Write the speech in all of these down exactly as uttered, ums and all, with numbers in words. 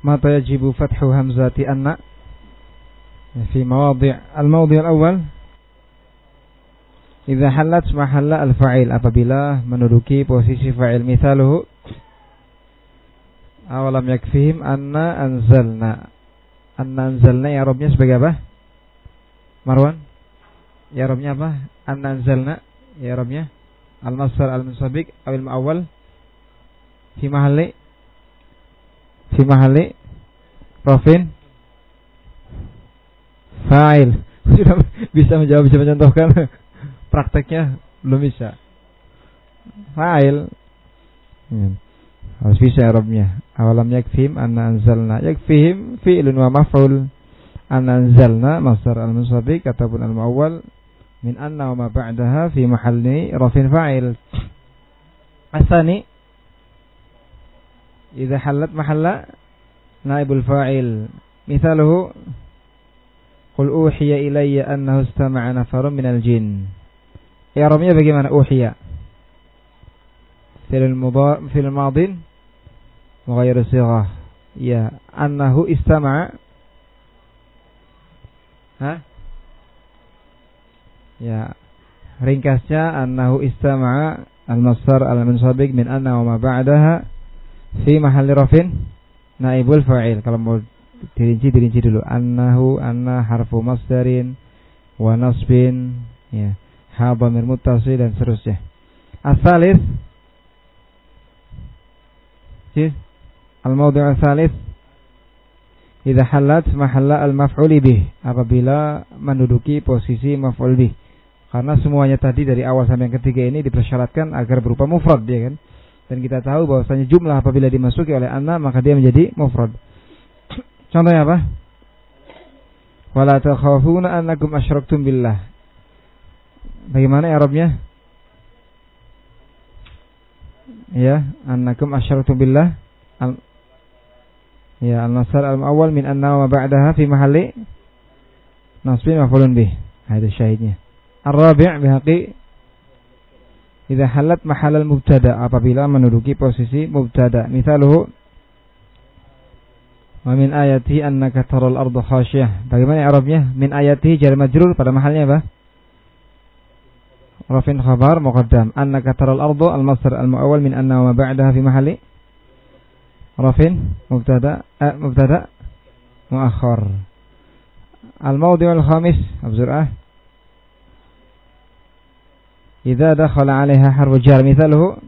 mata yajibu fathu hamzati anna fi mawadhi' al-mawdhi' al-awwal idza halat mahalla al-fa'il, apabila menduduki posisi fa'il. Mithaluhu awalam yakfihim anna anzalna. Anna anzalna ya Rabbnya sebagai apa? Marwan, ya Rabbnya apa? Anna anzalna ya Rabbnya al-masdar al-munsabiq awil mu'awwal fi mahalli fi mahalli rafin fa'il. Sudah bisa menjawab, bisa mencontohkan. Prakteknya belum bisa. Fa'il ya. Harus bisa Rabbnya. Awalam yakfihim anna anzalna. Yakfihim fi'lun wa maf'ul. Anna anzalna masdar al-munsabiq ataupun al-mu'awwal min anna wa ma ba'daha fi mahalli rafin fa'il. Asani idza halat mahalla naibul fa'il. Mithaluhu qul uhiya ilayya annahu istama'a nafarun minal jin. Ya Rabbnya bagaimana? Uhiya fi'il mudhari' fi'il madhi mughayyiru sighah. Ya, annahu istama'a. Ha? Ya, ringkasnya annahu istama'a al-masdar al-munsabiq min anna wa ma ba'daha fi mahalli rafin naibul fa'il. Kalau mau dirinci dirinci dulu. Annahu anna harfu masdarin wa nasbin, ya, ha dhamir muttasil dan seterusnya. As-salis Jis al-mawdi' al-salis idza halat mahalla al-maf'ul bih, apabila menduduki posisi maf'ul bih. Karena semuanya tadi dari awal sampai yang ketiga ini dipersyaratkan agar berupa mufrad, ya kan? Dan kita tahu bahwasanya jumlah apabila dimasuki oleh anna maka dia menjadi mufrad. Contohnya apa? Wala takhafuna annakum asyraktum billah. Bagaimana i'rabnya? Ya, annakum asyraktum billah. Al ya, al-masdar al-awwal min anna wa ba'daha fi mahalli nasbin maf'ulun bih. Itu syahidnya. Ar-rabi' bihaqi idza halat mahal al-mubtada, apabila menduduki posisi mubtada. Mithaluhu wa min ayatihi annaka taral arda khasyiyah. Bagaimana i'rabnya? Min ayatihi jar majrur pada mahalnya apa? Rafin khabar muqaddam. Annaka taral arda al-masdar al-mu'awwal min anna wa ma ba'daha fi mahalli rafin mubtada eh, mubtada muakhar. Al-mawdi' al-khamis abzur'ah idza dakhala 'alaiha harfu jar. Mithaluhu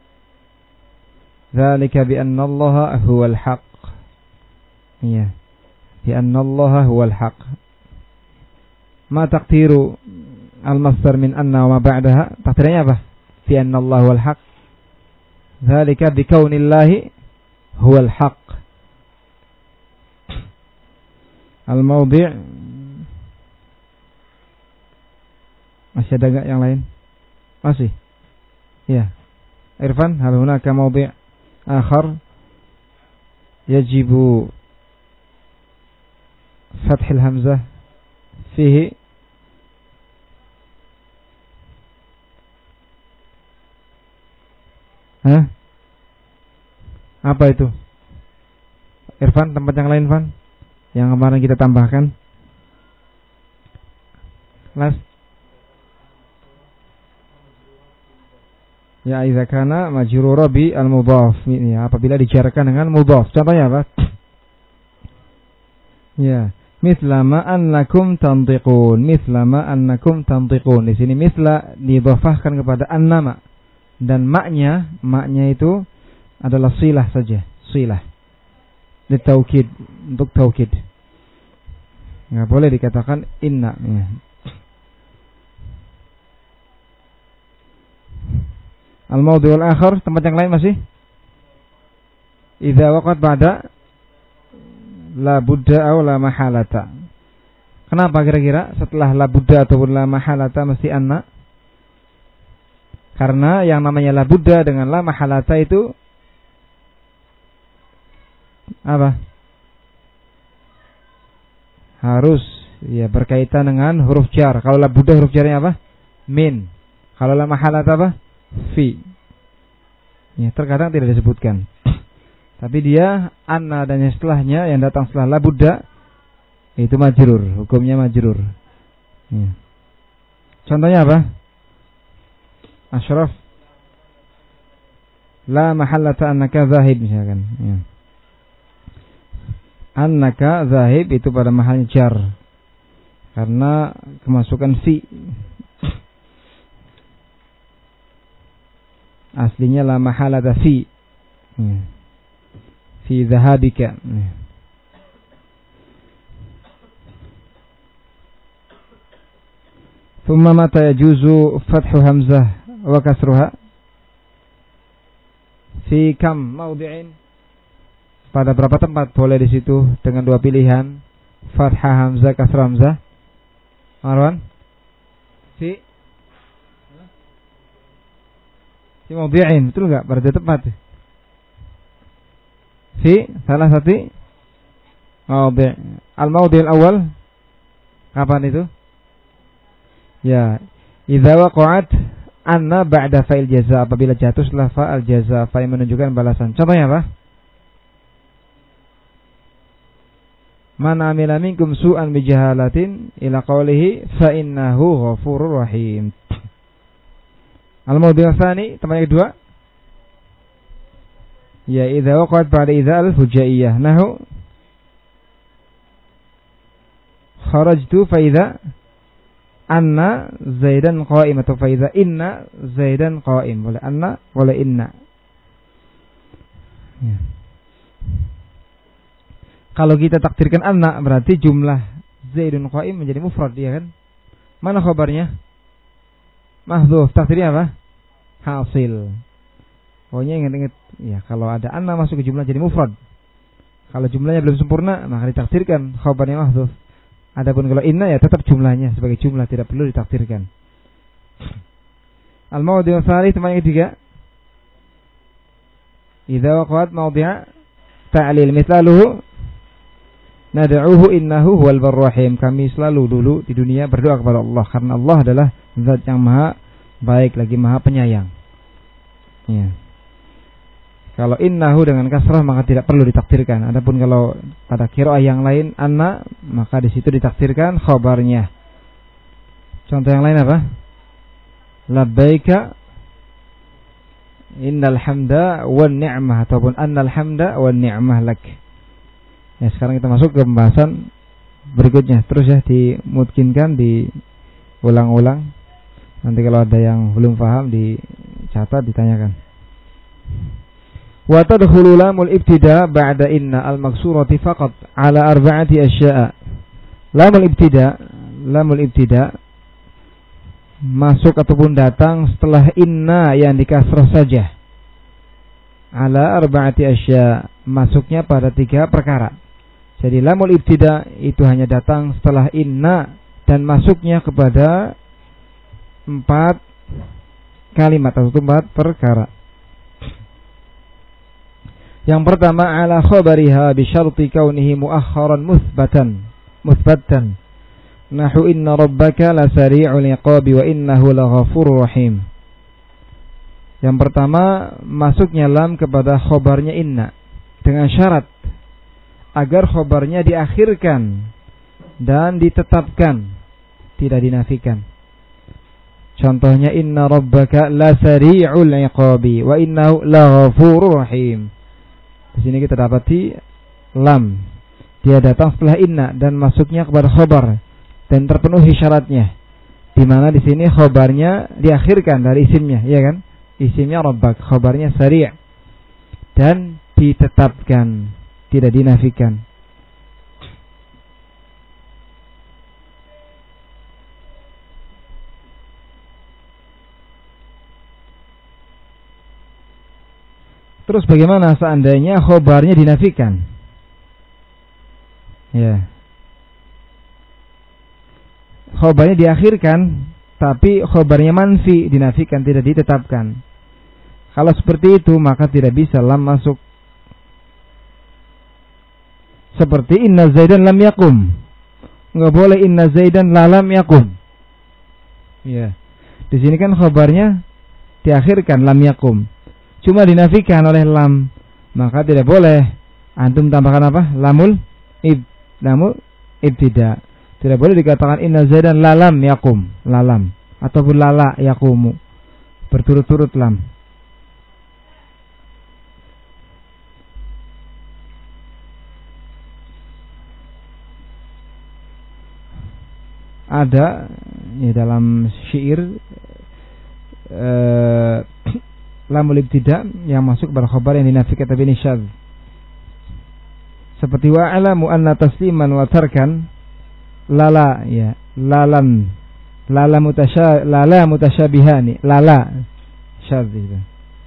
dzalika bi anna Allah huwal haqq. Iya, bi anna Allah huwal haqq. Ma taqdiru al-masdar min anna wa ma ba'daha? Takdirnya apa? Bi anna Allah huwal haqq. Dzalika bi kaunillahi huwal haqq. Al-mawdi' masih ada enggak yang lain? Masih. Ya. Irfan, hal hunaka mawdi' akhar yajibu fathil hamzah fihi Hah? Apa itu? Irfan, tempat yang lain, Van? Yang kemarin kita tambahkan. Las. Ya, idza kana majrura bi al-mudhaf. Ya, apabila dijarkan dengan mudhaf. Contohnya apa? Ya, misla ma annakum tantiqun. Misla ma annakum tantiqun. Di sini misla didhafahkan kepada annama. Dan maknya, maknya itu adalah silah saja, silah. Litaukid, untuk taukid. Enggak boleh dikatakan inna. Ya. Al-mawdi' al-akhar, tempat yang lain masih? Idza waqat ba'da la budda aw la mahalata. Kenapa kira-kira setelah la budda ataupun la mahalata mesti anna? Karena yang namanya la budda dengan la mahalata itu apa? Harus ya berkaitan dengan huruf jar. Kalau la budda huruf jarnya apa? Min. Kalau la mahalata apa? Fi. Ya, terkadang tidak disebutkan. Tapi dia anna dan yang setelahnya yang datang setelah la budda itu majrur, hukumnya majrur. Ya. Contohnya apa? Ashraf la mahallata annaka zahib misalkan. Ya. Annaka zahib itu pada mahal jar karena kemasukan fi. Aslinya la mahalata fi. Ya. Fi zahabika. Ya. Thumma mata yajuzu fathu hamzah wa kasruha fi kam mawdi'in, pada berapa tempat boleh di situ dengan dua pilihan fathah hamzah kasrah hamzah. Marwan fi fi mawdi'in, betul enggak? Pada tempat fi salah satu mawdi'. Al mawdi' al awal kapan itu? Ya, idza waqa'at anna ba'da fa'il jaza, apabila jatuh setelah fa'il jaza, fa yang menunjukkan balasan. Contohnya apa? Man amila minkum su'an bijahalatin ila qawlihi fa innahu ghafurur rahim. Al-mawdi' tsani, tempat yang kedua. Ya, idza waqa'at ba'da idza al-fujaiyah. Nahu kharajtu fa idza anna zaidan qa'im, atau fa idza inna zaidan qa'im. Boleh anna, boleh inna. Ya. Kalau kita takdirkan anna berarti jumlah zaidun qa'im menjadi mufrad, ya kan? Mana khabarnya? Mahdhuf. Takdirnya apa? Hasil. Pokoknya ingat-ingat ya, kalau ada anna masuk ke jumlah jadi mufrad. Kalau jumlahnya belum sempurna maka ditakdirkan khabarnya mahdhuf. Adapun kalau inna ya tetap jumlahnya sebagai jumlah, tidak perlu ditakdirkan. Al-mawdi' tsani, tempat yang ketiga. Idza waqa'at mawdi'a ta'lil mithaluhu nad'uhu innahu huwal barur rahim. Kami selalu dulu di dunia berdoa kepada Allah karena Allah adalah zat yang maha baik lagi maha penyayang. Ya. Kalau innahu dengan kasrah maka tidak perlu ditakdirkan. Adapun kalau pada qiraah yang lain anna, maka di situ ditakdirkan khabarnya. Contoh yang lain apa? Labbaika innal hamda wan ni'mah, ataupun annal hamda wan ni'mah lak. Ya, sekarang kita masuk ke pembahasan berikutnya. Terus ya dimungkinkan diulang-ulang. Nanti kalau ada yang belum paham dicatat, ditanyakan. Wa tadkhulu lamul ibtida ba'da inna al-maksurati faqat ala arba'ati asya'a. Lamul ibtida, lamul ibtida masuk ataupun datang setelah inna yang dikasrah saja. Ala arba'ati asya', masuknya pada tiga perkara. Jadi lamul ibtida itu hanya datang setelah inna dan masuknya kepada empat kalimat atau empat perkara. Yang pertama ala khabariha bi syarti kaunihi muakharan muthbatan muthbatan. Nahu inna rabbaka la sari'ul iqabi wa innahu laghafurur rahim. Yang pertama masuknya lam kepada khabarnya inna dengan syarat agar khabarnya diakhirkan dan ditetapkan, tidak dinafikan. Contohnya inna rabbaka la sari'ul iqabi wa innahu laghafurur rahim. Di sini kita dapati lam, dia datang setelah inna dan masuknya kepada khobar dan terpenuhi syaratnya. Di mana di sini khobarnya diakhirkan dari isimnya, ya kan? Isimnya rabbak, khobarnya sari' dan ditetapkan, tidak dinafikan. Terus bagaimana seandainya khobarnya dinafikan? Ya. Khobarnya diakhirkan, tapi khobarnya manfi, dinafikan, tidak ditetapkan. Kalau seperti itu, maka tidak bisa lam masuk. Seperti inna zaidan lam yakum. Enggak boleh inna zaidan la lam yakum. Ya. Di sini kan khobarnya diakhirkan lam yakum, cuma dinafikan oleh lam, maka tidak boleh antum tambahkan apa? Lamul ib, lamul ibtida. Tidak boleh dikatakan inna zaidan lalam yakum, lalam, ataupun lala yakumu, berturut-turut lam. Ada ya dalam syair eh, lamul ibtida yang masuk pada khabar yang dinafikan tapi ini syadz. Seperti wa alamu anna tasliman wa tarkan lala ya lalan lala mutasya lala mutasyabihani lala syadz itu.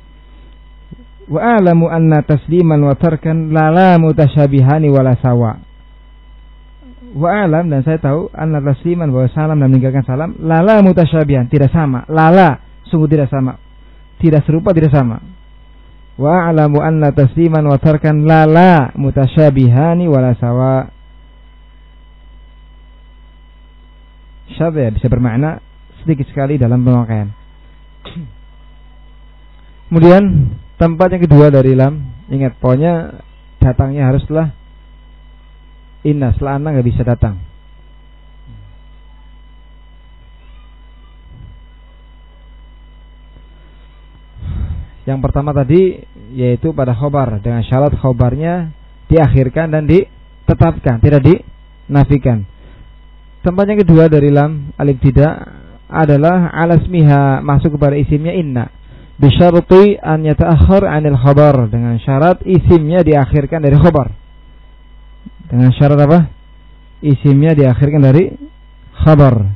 Wa alamu anna tasliman wa tarkan lala mutasyabihani wala sawa. Wa alam, dan saya tahu anna tasliman bahwa salam dan meninggalkan salam lala mutasyabihan, tidak sama. Lala sungguh tidak sama, tidak serupa, tidak sama. Wa a'lamu anna tasliman wa tarkan lala mutasyabihani wala sawa. Syadz bisa bermakna sedikit sekali dalam pemakaian. Kemudian tempat yang kedua dari lam, ingat pokoknya datangnya haruslah inna, setelah anna nggak bisa datang. Yang pertama tadi yaitu pada khobar dengan syarat khobarnya diakhirkan dan ditetapkan, tidak dinafikan. Tempat yang kedua dari lam al-ibtida adalah alasmiha, masuk kepada isimnya inna, bisyarti an yata'akhkhar 'anil khabar, dengan syarat isimnya diakhirkan dari khobar. Dengan syarat apa? Isimnya diakhirkan dari khabar.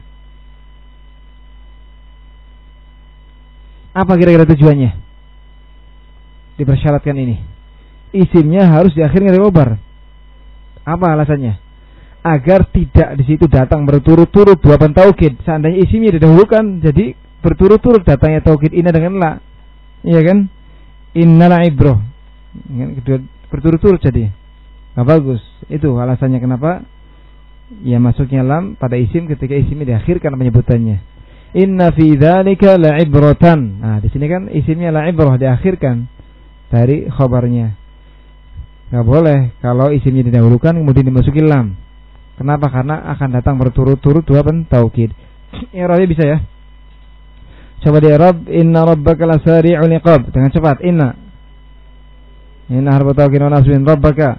Apa kira-kira tujuannya dipersyaratkan ini? Isimnya harus diakhirkan dari khabar. Apa alasannya? Agar tidak di situ datang berturut-turut dua taukid. Seandainya isimnya didahulukan, jadi berturut-turut datangnya taukid inna dengan la. Iya kan? Innal ibroh. Berturut-turut jadi. Nah, bagus. Itu alasannya kenapa ya masuknya lam pada isim ketika isimnya diakhirkan penyebutannya. Inna fi dzalika la'ibratan. Nah, di sini kan isimnya la'ibrah diakhirkan dari khabarnya. Enggak boleh kalau isimnya didahulukan kemudian dimasuki lam. Kenapa? Karena akan datang berturut-turut dua taukid. I'rabnya bisa ya. Coba di i'rab inna rabbaka lasari'ul iqab dengan cepat. Inna. Inna harfu taukid wa nasbin rabbaka.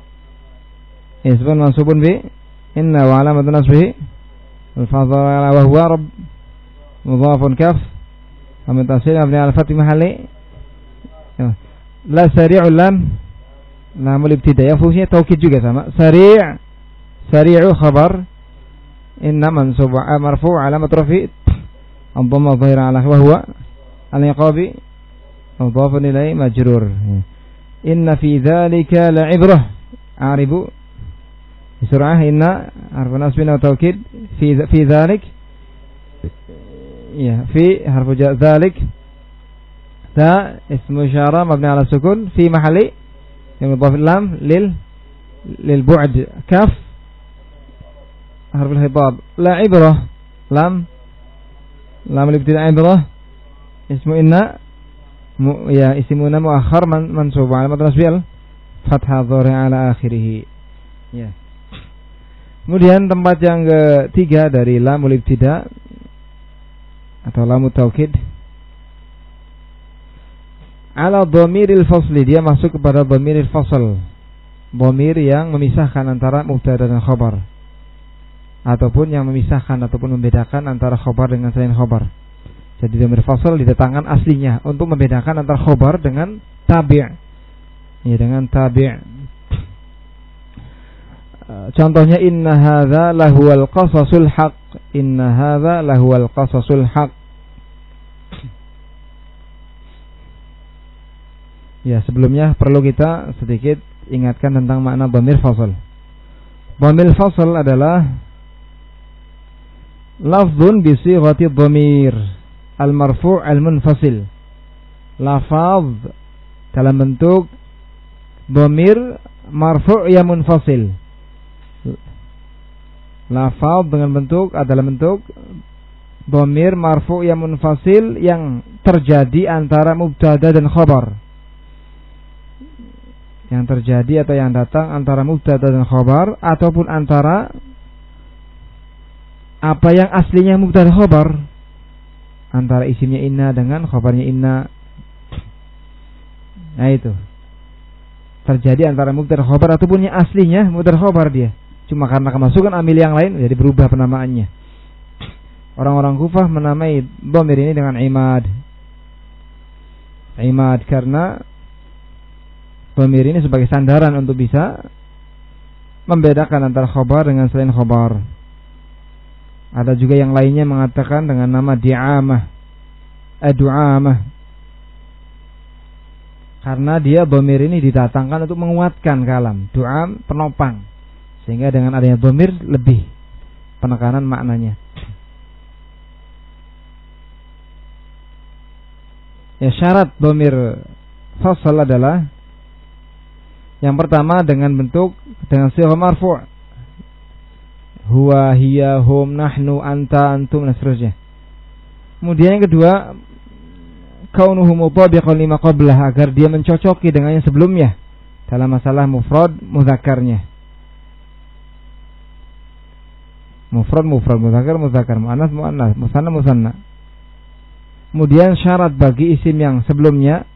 Ismun mansubun bi inna wa alamatun nasbihi al-fadhara wa huwa rabb mudhafun kaf wa min tasil mabni ala fath mahalli la sari'ul lam lamul ibtidaiyah fungsinya taukid juga sama. Sari' sari'u khabar inna mansub marfu' alamat rafi' ad-dhamma dhahira ala wa huwa al-iqabi mudhafun ilayhi majrur. Inna fi dzalika la'ibrah a'ribu بسرعة إن حرف نصب وتوكيد في في ذلك يا في حرف ذلك ذا اسم إشارة مبني على السكون في محل يضاف اللام لل للبعد كاف حرف الخطاب لا عبرة لام لام الابتداء عبرة اسم إن يا اسمنا مؤخر من منصوب على مدرس بيل فتح الظهر على آخره ya. Kemudian tempat yang ketiga dari lamul ibtida atau lamut taukid ala dhamiril fasli, dia masuk kepada dhamiril fasl, dhamir yang memisahkan antara mubtada dan khabar, ataupun yang memisahkan ataupun membedakan antara khabar dengan selain khabar. Jadi dhamir fasl didatangkan aslinya untuk membedakan antara khabar dengan tabi', ya, dengan tabi'. Contohnya inna hadza lahuwal qasasul haq, inna hadza lahuwal qasasul haq. Ya, sebelumnya perlu kita sedikit ingatkan tentang makna dhamir fasl. Dhamir fasl adalah lafzun bi sighati dhamir al-marfu' al-munfasil. Lafaz dalam bentuk dhamir marfu' yang munfasil. Lafaz dengan bentuk adalah bentuk dhamir marfu' yang munfasil yang terjadi antara mubtada dan khabar. yang terjadi atau yang datang antara mubtada dan khabar, ataupun antara apa yang aslinya mubtada khabar, antara isimnya inna dengan khabarnya inna. Nah itu terjadi antara mubtada khabar ataupun yang aslinya mubtada khabar dia, cuma karena kemasukan amil yang lain jadi berubah penamaannya. Orang-orang Kufah menamai dhamir ini dengan imad. Imad karena dhamir ini sebagai sandaran untuk bisa membedakan antara khabar dengan selain khabar. Ada juga yang lainnya mengatakan dengan nama di'amah, adu'amah, karena dia dhamir ini didatangkan untuk menguatkan kalam. Du'am penopang, sehingga dengan adanya dhamir lebih penekanan maknanya. Ya, syarat dhamir fasal adalah yang pertama dengan bentuk dengan sighah marfu', huwa, hiya, hum, nahnu, anta, antum, dan seterusnya. Kemudian yang kedua, kaunuhu mutabiqan lima qablah, agar dia mencocoki dengan yang sebelumnya dalam masalah mufrad mudzakarnya. Mufrad mufrad, mudzakar mudzakar, muannas muannas, musanna musanna. Kemudian syarat bagi isim yang sebelumnya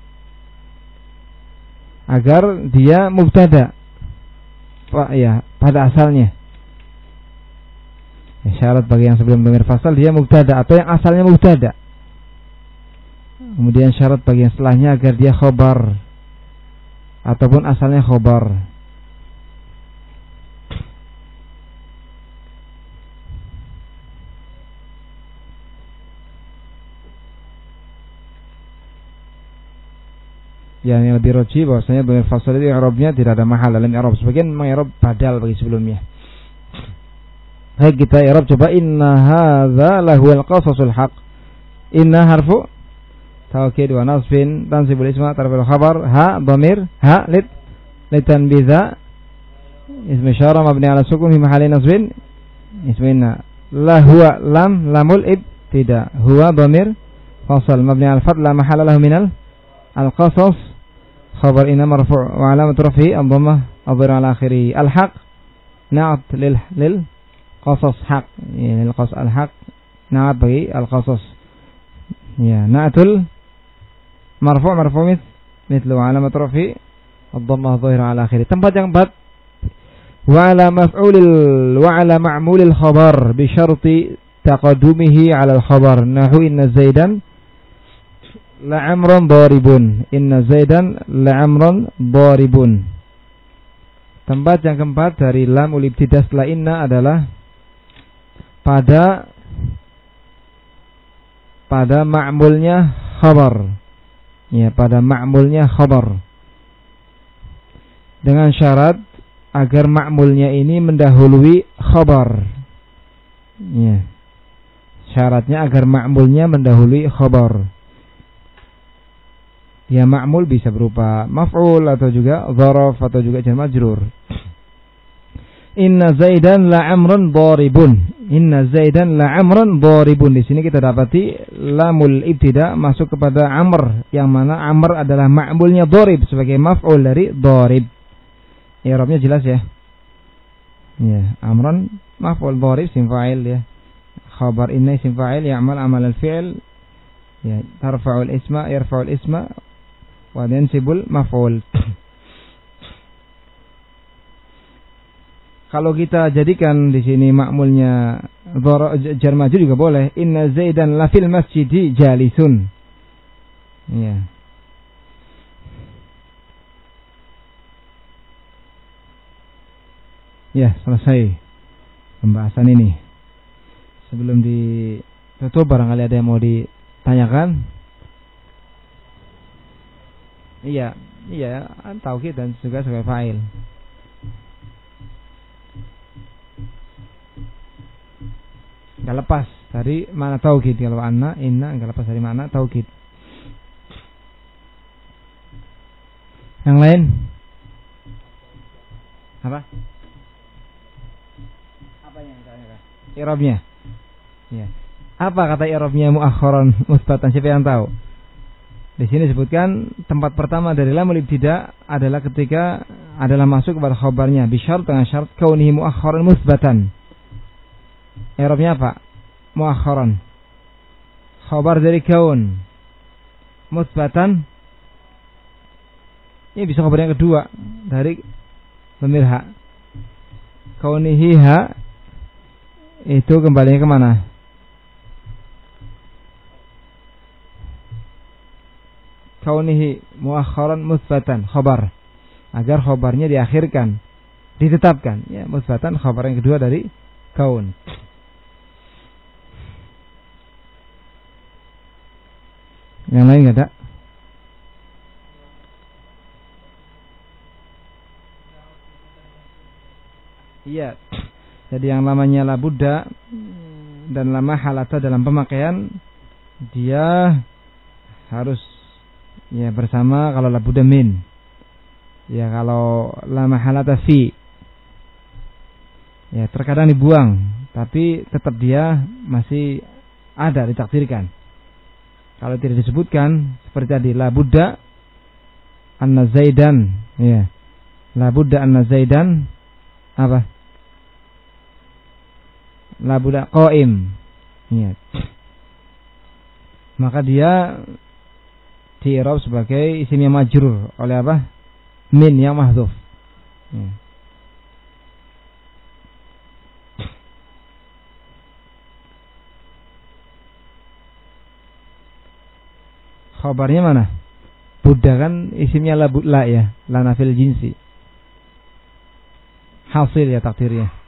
agar dia mubtada, Pak ya, pada asalnya. Ya, syarat bagi yang sebelum dhamir fasal dia mubtada atau yang asalnya mubtada. Kemudian syarat bagi yang setelahnya agar dia khobar ataupun asalnya khobar. Yang yang lebih roji bahwasanya dhamir fasal itu i'rabnya tidak ada mahal dalam i'rab. Sebagian mengi'rab badal bagi sebelumnya. Baik, kita i'rab coba. Inna hadza lahuwal qasasul haq. Inna harfu taukid wa nasbin tansibul isma tarfil khabar, ha dhamir ha lit litanbiza ism isyarah mabni ala sukun fi mahalli nasbin isminna. Lahuwa lam lamul ibtida, huwa dhamir fasal mabni al fath la mahalla lahu minal al-qasas. Khabar inna marfu' wa alamat raf'i ad-dhammah adh-dhahira ala akhirih. Al-haq na'at lil lil qasas haq, ya, lil qasas al-haq na'at bagi al-qasas. Ya, na'atul marfu' marfu' mith mithlu alamat raf'i ad-dhammah adh-dhahira ala akhirih. Tempat yang empat, wa ala maf'ulil wa ala ma'mulil khabar bi syarti taqaddumihi ala al-khabar. Nahu inna zaidan la'amran daribun, inna zaidan la'amran daribun. Tempat yang keempat dari lam ul ibtidah setelah inna adalah pada pada ma'mulnya khabar. Ya, pada ma'mulnya khabar. Dengan syarat agar ma'mulnya ini mendahului khabar. Ya. Syaratnya agar ma'mulnya mendahului khabar. Ya, ma'mul bisa berupa maf'ul atau juga dzaraf atau juga jar majrur. Inna zaidan la'amran daribun. Inna zaidan la'amran daribun. Di sini kita dapati lamul ibtida masuk kepada amr, yang mana amr adalah ma'mulnya darib sebagai maf'ul dari darib. I'rabnya jelas ya. Ya, amran maf'ul, darib isim fa'il ya. Khabar inna isim fa'il ya'mal amal al-fi'l. Ya, tarfa'ul isma yarfa'ul isma wa yansibul maf'ul. Kalau kita jadikan di sini ma'mulnya jar majrur juga boleh. Inna zaidan la fil masjidi jalisun. Ya. Ya, selesai pembahasan ini. Sebelum ditutup, barangkali ada yang mau ditanyakan. Iya, iya, tauhid dan juga sebagai fa'il. Enggak lepas dari mana tauhid. Kalau anna, inna enggak lepas dari mana tauhid. Yang lain? Apa? Apa yang ditanya? I'rabnya. Ya. Apa kata i'rabnya muakhkharan musbatan? Siapa yang tahu? Di sini disebutkan tempat pertama dari lamul ibtida adalah ketika adalah masuk kepada khabarnya bisyart dengan syarat kaunihi muakharan musbatan. I'rabnya apa? Muakharan. Khabar dari kaun musbatan. Ini bisa khabar yang kedua dari dhamir ha. Kaunihi ha itu kembalinya kemana? Kaunihi muakharan musbatan khabar. Agar khabarnya diakhirkan, ditetapkan. Ya, musbatan khabar yang kedua dari kaun. Yang lain enggak ada? Iya. Jadi yang namanya la budda dan la mahalata dalam pemakaian dia harus ya bersama. Kalau la budda min, ya kalau la mahalata fi, ya terkadang dibuang tapi tetap dia masih ada, ditakdirkan. Kalau tidak disebutkan seperti tadi la budda anna zaidan, ya la budda anna zaidan apa? La budda qaim. Ya. Maka dia di-i'rab sebagai isim yang majrur oleh apa? Min yang mahdzuf. Ya. Khabarnya mana? Budda kan isimnya la budla ya, la nafil jinsi. Hasil ya takdirnya.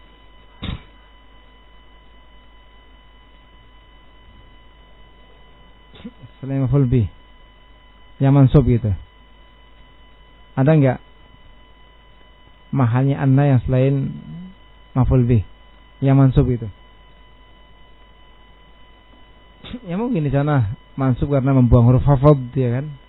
Selain maf'ul bih yang mansub gitu. Ada enggak mahalnya anna yang selain maf'ul bih yang mansub itu? Ya mungkin di sana mansub karena membuang huruf khafdh ya kan.